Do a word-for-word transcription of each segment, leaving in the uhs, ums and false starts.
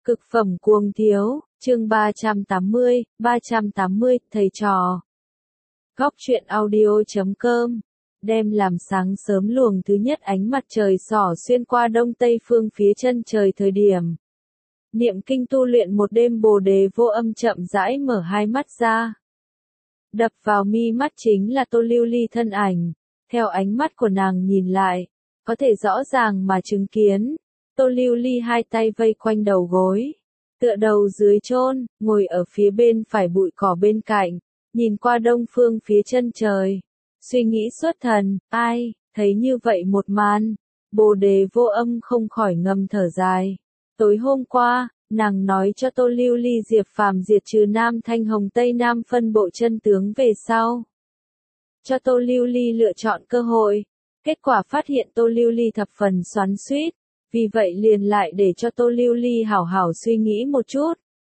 Cực phẩm cuồng thiếu, chương ba trăm tám mươi, ba trăm tám mươi, thầy trò. Góc truyện audio chấm com, đem làm sáng sớm luồng thứ nhất ánh mặt trời xỏ xuyên qua đông tây phương phía chân trời thời điểm. Niệm kinh tu luyện một đêm Bồ Đề Vô Âm chậm rãi mở hai mắt ra. Đập vào mi mắt chính là Tô Lưu Ly thân ảnh, theo ánh mắt của nàng nhìn lại, có thể rõ ràng mà chứng kiến. Tô Lưu Ly hai tay vây quanh đầu gối, tựa đầu dưới chôn, ngồi ở phía bên phải bụi cỏ bên cạnh, nhìn qua đông phương phía chân trời, suy nghĩ xuất thần. Ai, thấy như vậy một màn, Bồ Đề Vô Âm không khỏi ngầm thở dài. Tối hôm qua, nàng nói cho Tô Lưu Ly Diệp Phàm diệt trừ Nam Thanh Hồng Tây Nam phân bộ chân tướng về sau, cho Tô Lưu Ly lựa chọn cơ hội, kết quả phát hiện Tô Lưu Ly thập phần xoắn xuýt. Vì vậy liền lại để cho Tô Lưu Ly hảo hảo suy nghĩ một chút.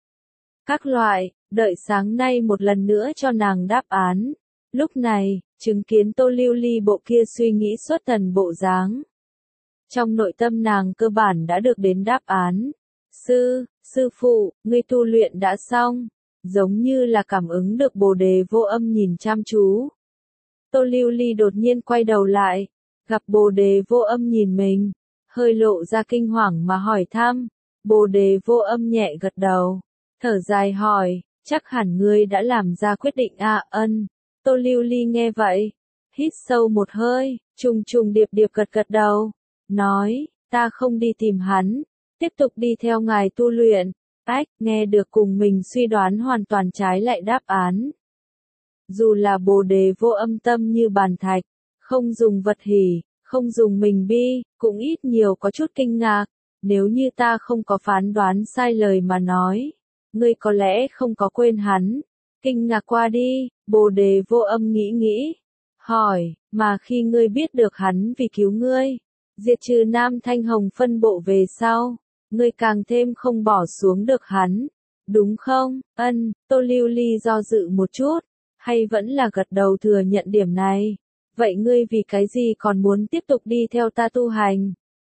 Các loại, đợi sáng nay một lần nữa cho nàng đáp án. Lúc này, chứng kiến Tô Lưu Ly bộ kia suy nghĩ xuất thần bộ dáng. Trong nội tâm nàng cơ bản đã được đến đáp án. Sư, sư phụ, ngươi tu luyện đã xong. Giống như là cảm ứng được Bồ Đề Vô Âm nhìn chăm chú. Tô Lưu Ly đột nhiên quay đầu lại, gặp Bồ Đề Vô Âm nhìn mình. Hơi lộ ra kinh hoàng mà hỏi thăm. Bồ Đề Vô Âm nhẹ gật đầu, thở dài hỏi, chắc hẳn ngươi đã làm ra quyết định à? Ân. Tô Lưu Ly nghe vậy, hít sâu một hơi, trùng trùng điệp điệp gật gật đầu, nói, ta không đi tìm hắn, tiếp tục đi theo ngài tu luyện. Ách, nghe được cùng mình suy đoán hoàn toàn trái lại đáp án. Dù là Bồ Đề Vô Âm tâm như bàn thạch, không dùng vật hỉ, không dùng mình bi, cũng ít nhiều có chút kinh ngạc. Nếu như ta không có phán đoán sai lời mà nói, ngươi có lẽ không có quên hắn. Kinh ngạc qua đi, Bồ Đề Vô Âm nghĩ nghĩ, hỏi, mà khi ngươi biết được hắn vì cứu ngươi, diệt trừ Nam Thanh Hồng phân bộ về sau, ngươi càng thêm không bỏ xuống được hắn, đúng không? Ân. Tô Lưu Ly do dự một chút, hay vẫn là gật đầu thừa nhận điểm này. Vậy ngươi vì cái gì còn muốn tiếp tục đi theo ta tu hành?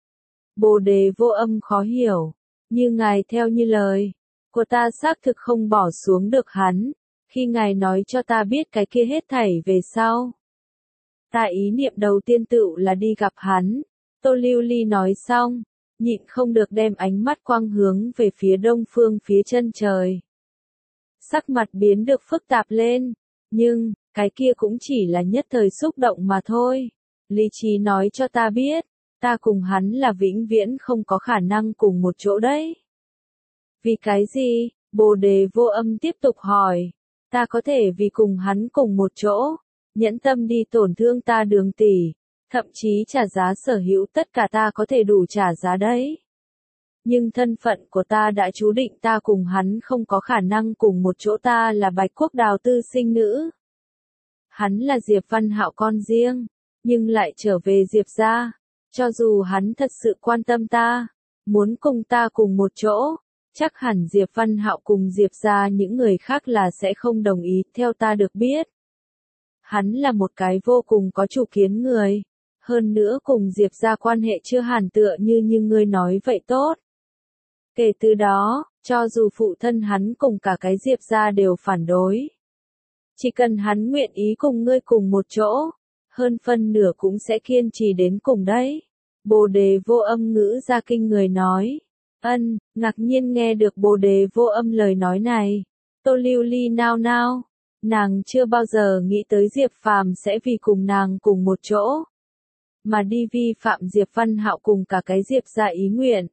Bồ Đề Vô Âm khó hiểu, như ngài theo như lời của ta xác thực không bỏ xuống được hắn, khi ngài nói cho ta biết cái kia hết thảy về sau. Ta ý niệm đầu tiên tựu là đi gặp hắn. Tô Lưu Ly nói xong, nhịn không được đem ánh mắt quang hướng về phía đông phương phía chân trời. Sắc mặt biến được phức tạp lên, nhưng cái kia cũng chỉ là nhất thời xúc động mà thôi. Lý trí nói cho ta biết, ta cùng hắn là vĩnh viễn không có khả năng cùng một chỗ đấy. Vì cái gì? Bồ Đề Vô Âm tiếp tục hỏi. Ta có thể vì cùng hắn cùng một chỗ, nhẫn tâm đi tổn thương ta Đường tỷ, thậm chí trả giá sở hữu tất cả ta có thể đủ trả giá đấy. Nhưng thân phận của ta đã chú định ta cùng hắn không có khả năng cùng một chỗ. Ta là Bạch Quốc Đào tư sinh nữ. Hắn là Diệp Văn Hạo con riêng, nhưng lại trở về Diệp gia. Cho dù hắn thật sự quan tâm ta, muốn cùng ta cùng một chỗ, chắc hẳn Diệp Văn Hạo cùng Diệp gia những người khác là sẽ không đồng ý. Theo ta được biết, hắn là một cái vô cùng có chủ kiến người, hơn nữa cùng Diệp gia quan hệ chưa hẳn tựa như như ngươi nói vậy tốt. Kể từ đó, cho dù phụ thân hắn cùng cả cái Diệp gia đều phản đối, chỉ cần hắn nguyện ý cùng ngươi cùng một chỗ, hơn phân nửa cũng sẽ kiên trì đến cùng đấy. Bồ Đề Vô Âm ngữ ra kinh người nói. Ân. Ngạc nhiên nghe được Bồ Đề Vô Âm lời nói này, Tô Lưu Ly nao nao, nàng chưa bao giờ nghĩ tới Diệp Phàm sẽ vì cùng nàng cùng một chỗ, mà đi vi phạm Diệp Văn Hạo cùng cả cái Diệp gia ý nguyện.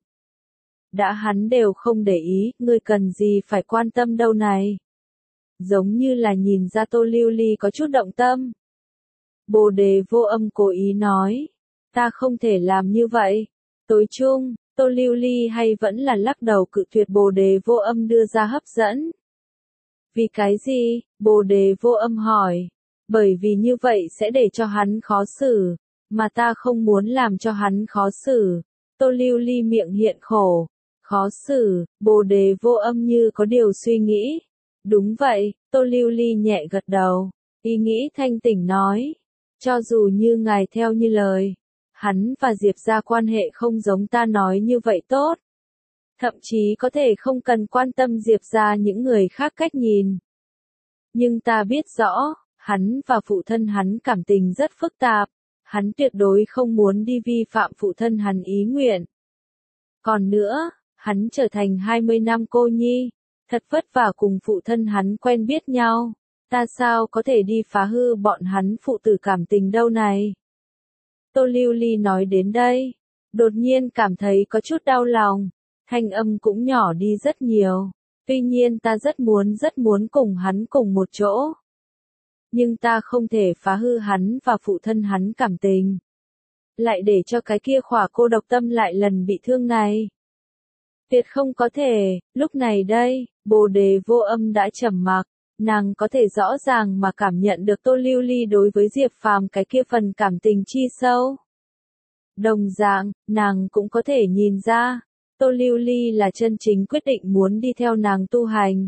Đã hắn đều không để ý, ngươi cần gì phải quan tâm đâu này? Giống như là nhìn ra Tô Lưu Ly có chút động tâm. Bồ Đề Vô Âm cố ý nói, ta không thể làm như vậy. Tối chung, Tô Lưu Ly hay vẫn là lắc đầu cự tuyệt Bồ Đề Vô Âm đưa ra hấp dẫn. Vì cái gì? Bồ Đề Vô Âm hỏi. Bởi vì như vậy sẽ để cho hắn khó xử, mà ta không muốn làm cho hắn khó xử. Tô Lưu Ly miệng hiện khổ. Khó xử? Bồ Đề Vô Âm như có điều suy nghĩ. Đúng vậy. Tô Lưu Ly nhẹ gật đầu, ý nghĩ thanh tỉnh nói, cho dù như ngài theo như lời, hắn và Diệp gia quan hệ không giống ta nói như vậy tốt. thậm chí có thể không cần quan tâm Diệp ra những người khác cách nhìn. Nhưng ta biết rõ, hắn và phụ thân hắn cảm tình rất phức tạp, hắn tuyệt đối không muốn đi vi phạm phụ thân hắn ý nguyện. Còn nữa, hắn trở thành hai mươi năm cô nhi, thật vất vả cùng phụ thân hắn quen biết nhau, ta sao có thể đi phá hư bọn hắn phụ tử cảm tình đâu này. Tô Lưu Ly nói đến đây, đột nhiên cảm thấy có chút đau lòng, thanh âm cũng nhỏ đi rất nhiều, tuy nhiên ta rất muốn rất muốn cùng hắn cùng một chỗ. Nhưng ta không thể phá hư hắn và phụ thân hắn cảm tình. Lại để cho cái kia khỏa cô độc tâm lại lần bị thương này. Tuyệt không có thể, lúc này đây, Bồ Đề Vô Âm đã trầm mặc, nàng có thể rõ ràng mà cảm nhận được Tô Lưu Ly đối với Diệp Phàm cái kia phần cảm tình chi sâu. Đồng dạng, nàng cũng có thể nhìn ra, Tô Lưu Ly là chân chính quyết định muốn đi theo nàng tu hành.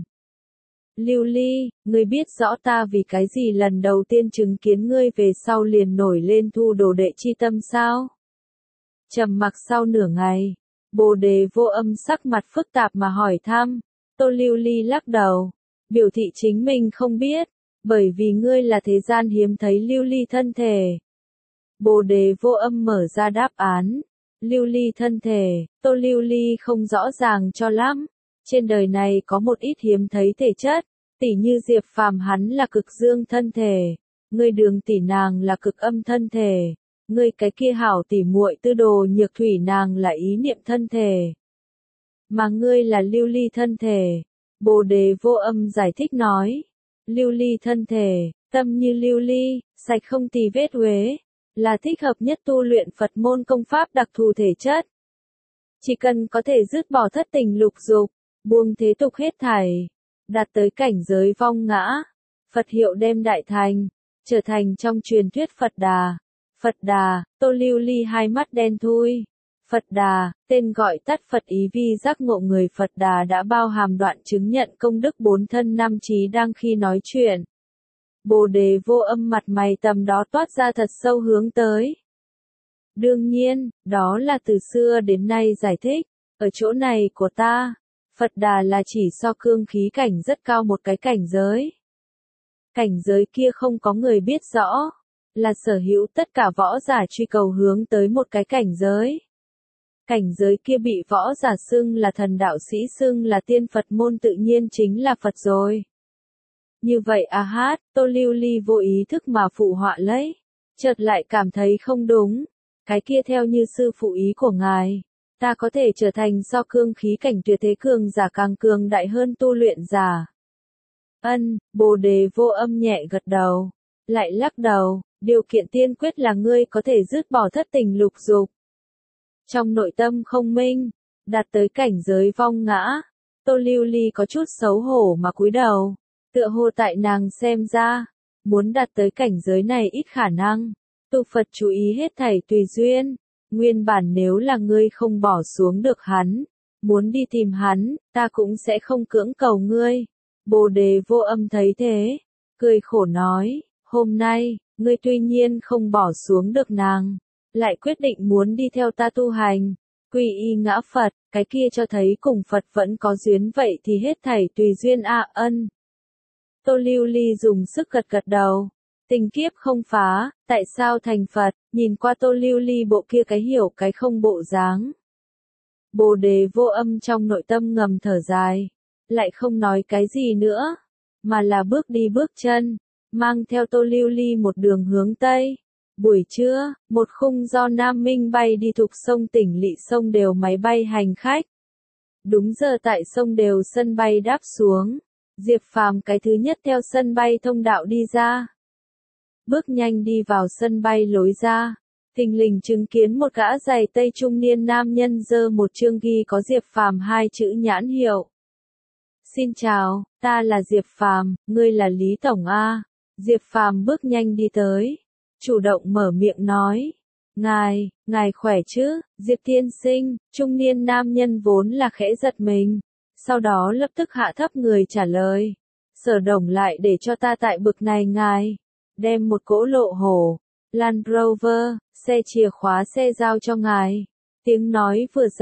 Lưu Ly, ngươi biết rõ ta vì cái gì lần đầu tiên chứng kiến ngươi về sau liền nổi lên thu đồ đệ chi tâm sao? Trầm mặc sau nửa ngày, Bồ Đề Vô Âm sắc mặt phức tạp mà hỏi thăm, Tô Lưu Ly lắc đầu, biểu thị chính mình không biết, bởi vì ngươi là thế gian hiếm thấy lưu ly thân thể. Bồ Đề Vô Âm mở ra đáp án, lưu ly thân thể, Tô Lưu Ly không rõ ràng cho lắm. Trên đời này có một ít hiếm thấy thể chất, tỉ như Diệp Phàm hắn là cực dương thân thể, ngươi Đường tỷ nàng là cực âm thân thể, ngươi cái kia hảo tỉ muội Tư Đồ Nhược Thủy nàng là ý niệm thân thể. Mà ngươi là lưu ly thân thể. Bồ Đề Vô Âm giải thích nói, lưu ly thân thể, tâm như lưu ly, sạch không tì vết uế, là thích hợp nhất tu luyện Phật môn công pháp đặc thù thể chất. Chỉ cần có thể dứt bỏ thất tình lục dục, buông thế tục hết thảy, đạt tới cảnh giới vong ngã, Phật hiệu đem đại thành, trở thành trong truyền thuyết Phật Đà. Phật Đà, Tô Lưu Ly hai mắt đen thui. Phật Đà, tên gọi tắt Phật ý vi giác ngộ người Phật Đà đã bao hàm đoạn chứng nhận công đức bốn thân năm trí đang khi nói chuyện. Bồ Đề Vô Âm mặt mày tầm đó toát ra thật sâu hướng tới. Đương nhiên, đó là từ xưa đến nay giải thích, ở chỗ này của ta, Phật Đà là chỉ so cương khí cảnh rất cao một cái cảnh giới. Cảnh giới kia không có người biết rõ, là sở hữu tất cả võ giả truy cầu hướng tới một cái cảnh giới. Cảnh giới kia bị võ giả xưng là thần đạo sĩ xưng là tiên Phật môn tự nhiên chính là Phật rồi. Như vậy a hát, Tô Lưu Ly vô ý thức mà phụ họa lấy, chợt lại cảm thấy không đúng, cái kia theo như sư phụ ý của ngài, ta có thể trở thành so cương khí cảnh tuyệt thế cường giả càng cường đại hơn tu luyện giả. Ân, Bồ Đề Vô Âm nhẹ gật đầu, lại lắc đầu, điều kiện tiên quyết là ngươi có thể dứt bỏ thất tình lục dục. Trong nội tâm không minh, đạt tới cảnh giới vong ngã, Tô Lưu Ly có chút xấu hổ mà cúi đầu, tựa hồ tại nàng xem ra, muốn đạt tới cảnh giới này ít khả năng, tu Phật chú ý hết thảy tùy duyên, nguyên bản nếu là ngươi không bỏ xuống được hắn, muốn đi tìm hắn, ta cũng sẽ không cưỡng cầu ngươi. Bồ Đề Vô Âm thấy thế, cười khổ nói, hôm nay, ngươi tuy nhiên không bỏ xuống được nàng, lại quyết định muốn đi theo ta tu hành, quy y ngã Phật, cái kia cho thấy cùng Phật vẫn có duyên vậy thì hết thảy tùy duyên a ân. Tô Lưu Ly dùng sức gật gật đầu, tình kiếp không phá, tại sao thành Phật, nhìn qua Tô Lưu Ly bộ kia cái hiểu cái không bộ dáng. Bồ Đề Vô Âm trong nội tâm ngầm thở dài, lại không nói cái gì nữa, mà là bước đi bước chân, mang theo Tô Lưu Ly một đường hướng Tây. Buổi trưa, một khung do Nam Minh bay đi thuộc sông tỉnh lỵ sông đều máy bay hành khách. Đúng giờ tại sông đều sân bay đáp xuống, Diệp Phàm cái thứ nhất theo sân bay thông đạo đi ra. Bước nhanh đi vào sân bay lối ra, thình lình chứng kiến một gã giày tây trung niên nam nhân giơ một chương ghi có Diệp Phàm hai chữ nhãn hiệu. Xin chào, ta là Diệp Phàm, ngươi là Lý Tổng A. Diệp Phàm bước nhanh đi tới, chủ động mở miệng nói. Ngài, ngài khỏe chứ, Diệp tiên sinh, trung niên nam nhân vốn là khẽ giật mình, sau đó lập tức hạ thấp người trả lời. Sở Đồng lại để cho ta tại bực này ngài, đem một cỗ lộ hổ, Land Rover, xe chìa khóa xe giao cho ngài. Tiếng nói vừa ra,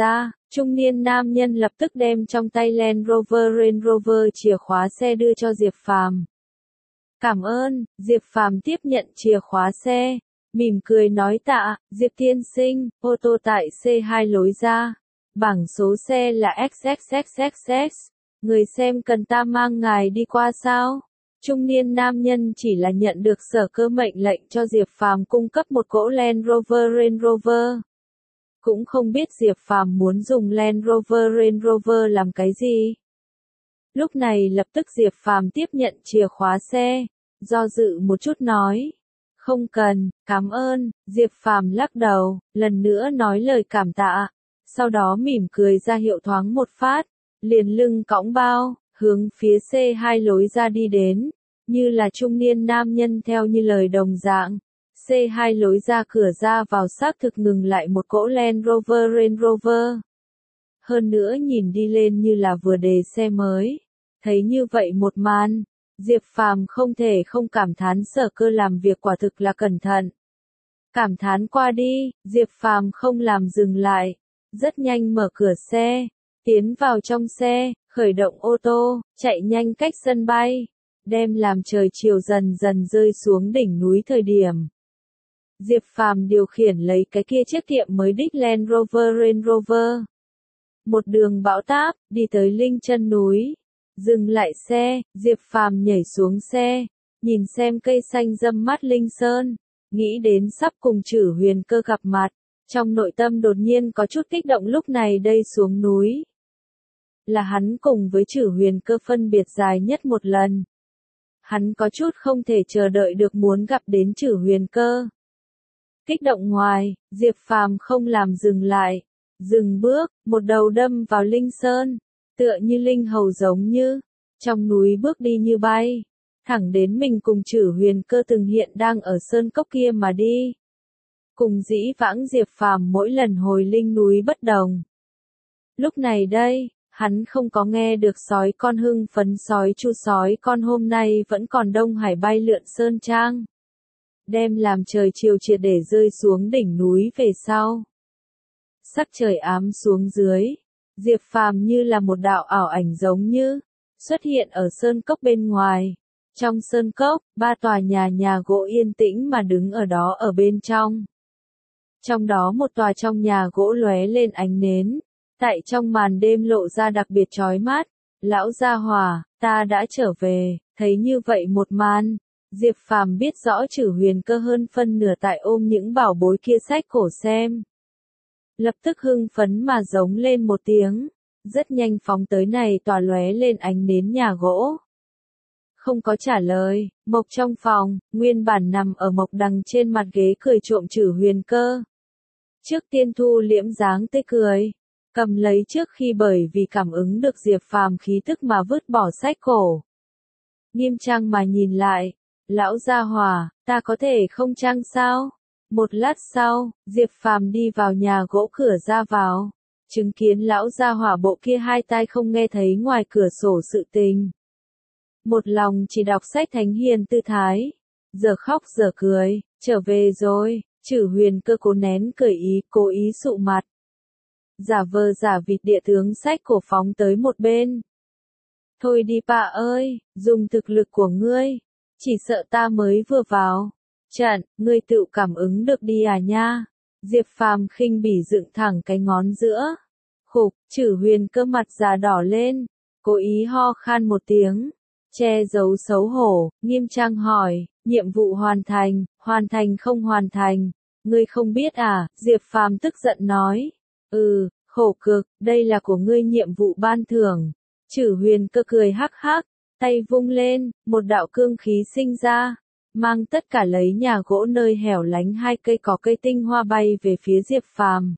Trung niên nam nhân lập tức đem trong tay Land Rover Range Rover chìa khóa xe đưa cho Diệp Phàm. Cảm ơn, Diệp Phàm tiếp nhận chìa khóa xe, mỉm cười nói tạ, Diệp tiên sinh, ô tô tại C hai lối ra. Bảng số xe là ích ích ích ích ích. Người xem cần ta mang ngài đi qua sao? Trung niên nam nhân chỉ là nhận được Sở Cơ mệnh lệnh cho Diệp Phàm cung cấp một cỗ Land Rover Range Rover. Cũng không biết Diệp Phàm muốn dùng Land Rover Range Rover làm cái gì. Lúc này lập tức Diệp Phàm tiếp nhận chìa khóa xe, do dự một chút nói. Không cần, cảm ơn, Diệp Phàm lắc đầu, lần nữa nói lời cảm tạ. Sau đó mỉm cười ra hiệu thoáng một phát, liền lưng cõng bao, hướng phía C hai lối ra đi đến, như là trung niên nam nhân theo như lời đồng dạng. C hai lối ra cửa ra vào xác thực ngừng lại một cỗ Land Rover Range Rover. Hơn nữa nhìn đi lên như là vừa đề xe mới. Thấy như vậy một màn, Diệp Phàm không thể không cảm thán Sở Cơ làm việc quả thực là cẩn thận. Cảm thán qua đi, Diệp Phàm không làm dừng lại, rất nhanh mở cửa xe, tiến vào trong xe, khởi động ô tô, chạy nhanh cách sân bay, đem làm trời chiều dần dần rơi xuống đỉnh núi thời điểm. Diệp Phàm điều khiển lấy cái kia chiếc tiệm mới đích Land Rover Range Rover. Một đường bão táp, đi tới Linh Chân núi. Dừng lại xe, Diệp Phàm nhảy xuống xe, nhìn xem cây xanh râm mát Linh Sơn, nghĩ đến sắp cùng Chử Huyền Cơ gặp mặt, trong nội tâm đột nhiên có chút kích động. Lúc này đây xuống núi, là hắn cùng với Chử Huyền Cơ phân biệt dài nhất một lần. Hắn có chút không thể chờ đợi được muốn gặp đến Chử Huyền Cơ. Kích động ngoài, Diệp Phàm không làm dừng lại, dừng bước, một đầu đâm vào Linh Sơn. Tựa như linh hầu giống như, trong núi bước đi như bay, thẳng đến mình cùng Chử Huyền Cơ từng hiện đang ở sơn cốc kia mà đi. Cùng dĩ vãng Diệp Phàm mỗi lần hồi linh núi bất đồng. Lúc này đây, hắn không có nghe được sói con hưng phấn sói chu sói con hôm nay vẫn còn Đông Hải bay lượn sơn trang. Đem làm trời chiều triệt để rơi xuống đỉnh núi về sau. Sắc trời ám xuống dưới. Diệp Phàm như là một đạo ảo ảnh giống như, xuất hiện ở sơn cốc bên ngoài. Trong sơn cốc, ba tòa nhà nhà gỗ yên tĩnh mà đứng ở đó ở bên trong. Trong đó một tòa trong nhà gỗ lóe lên ánh nến, tại trong màn đêm lộ ra đặc biệt chói mắt. Lão gia hỏa, ta đã trở về, thấy như vậy một màn. Diệp Phàm biết rõ Chử Huyền Cơ hơn phân nửa tại ôm những bảo bối kia sách cổ xem. Lập tức hưng phấn mà giống lên một tiếng, rất nhanh phóng tới này tòa lóe lên ánh nến nhà gỗ. Không có trả lời, Mộc trong phòng, nguyên bản nằm ở Mộc đằng trên mặt ghế cười trộm Chử Huyền Cơ. Trước tiên thu liễm dáng tươi cười, cầm lấy trước khi bởi vì cảm ứng được Diệp Phàm khí tức mà vứt bỏ sách cổ. Nghiêm trang mà nhìn lại, lão gia hỏa, ta có thể không trang sao? Một lát sau, Diệp Phàm đi vào nhà gỗ cửa ra vào, chứng kiến lão gia hỏa bộ kia hai tai không nghe thấy ngoài cửa sổ sự tình. Một lòng chỉ đọc sách thánh hiền tư thái, giờ khóc giờ cười, trở về rồi. Chử Huyền Cơ cố nén cười ý, cố ý sụ mặt. Giả vờ giả vịt địa tướng sách cổ phóng tới một bên. Thôi đi bà ơi, dùng thực lực của ngươi, chỉ sợ ta mới vừa vào. Trận, ngươi tự cảm ứng được đi à nha. Diệp Phàm khinh bỉ dựng thẳng cái ngón giữa. Khục, Chử Huyền Cơ mặt già đỏ lên, cố ý ho khan một tiếng, che giấu xấu hổ, nghiêm trang hỏi, nhiệm vụ hoàn thành, hoàn thành không hoàn thành, ngươi không biết à? Diệp Phàm tức giận nói, ừ, khổ cực, đây là của ngươi nhiệm vụ ban thưởng. Chử Huyền Cơ cười hắc hắc, tay vung lên, một đạo cương khí sinh ra, mang tất cả lấy nhà gỗ nơi hẻo lánh hai cây cỏ cây tinh hoa bay về phía Diệp Phàm.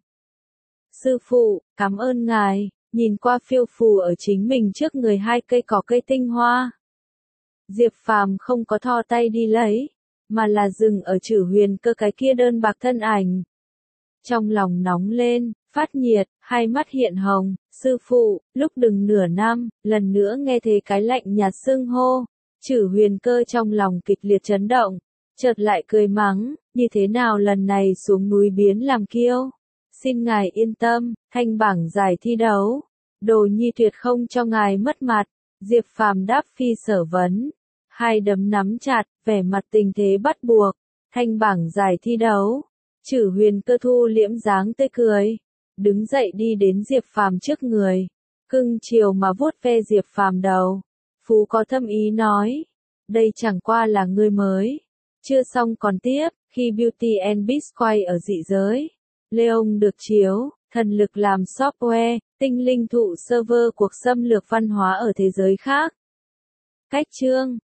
Sư phụ, cảm ơn ngài, nhìn qua phiêu phù ở chính mình trước người hai cây cỏ cây tinh hoa. Diệp Phàm không có thò tay đi lấy, mà là dừng ở Chử Huyền Cơ cái kia đơn bạc thân ảnh. Trong lòng nóng lên, phát nhiệt, hai mắt hiện hồng, sư phụ, lúc đừng nửa năm, lần nữa nghe thấy cái lạnh nhạt xưng hô. Chử Huyền Cơ trong lòng kịch liệt chấn động, chợt lại cười mắng, như thế nào lần này xuống núi biến làm kiêu. Xin ngài yên tâm, thanh bảng giải thi đấu. Đồ nhi tuyệt không cho ngài mất mặt. Diệp Phàm đáp phi sở vấn. Hai đấm nắm chặt, vẻ mặt tình thế bắt buộc. Thanh bảng giải thi đấu. Chử Huyền Cơ thu liễm dáng tươi cười. Đứng dậy đi đến Diệp Phàm trước người. Cưng chiều mà vuốt ve Diệp Phàm đầu. Phú có thâm ý nói. Đây chẳng qua là người mới. Chưa xong còn tiếp, khi Beauty and Beast quay ở dị giới. Leon được chiếu, thần lực làm software, tinh linh thụ server cuộc xâm lược văn hóa ở thế giới khác. Cách chương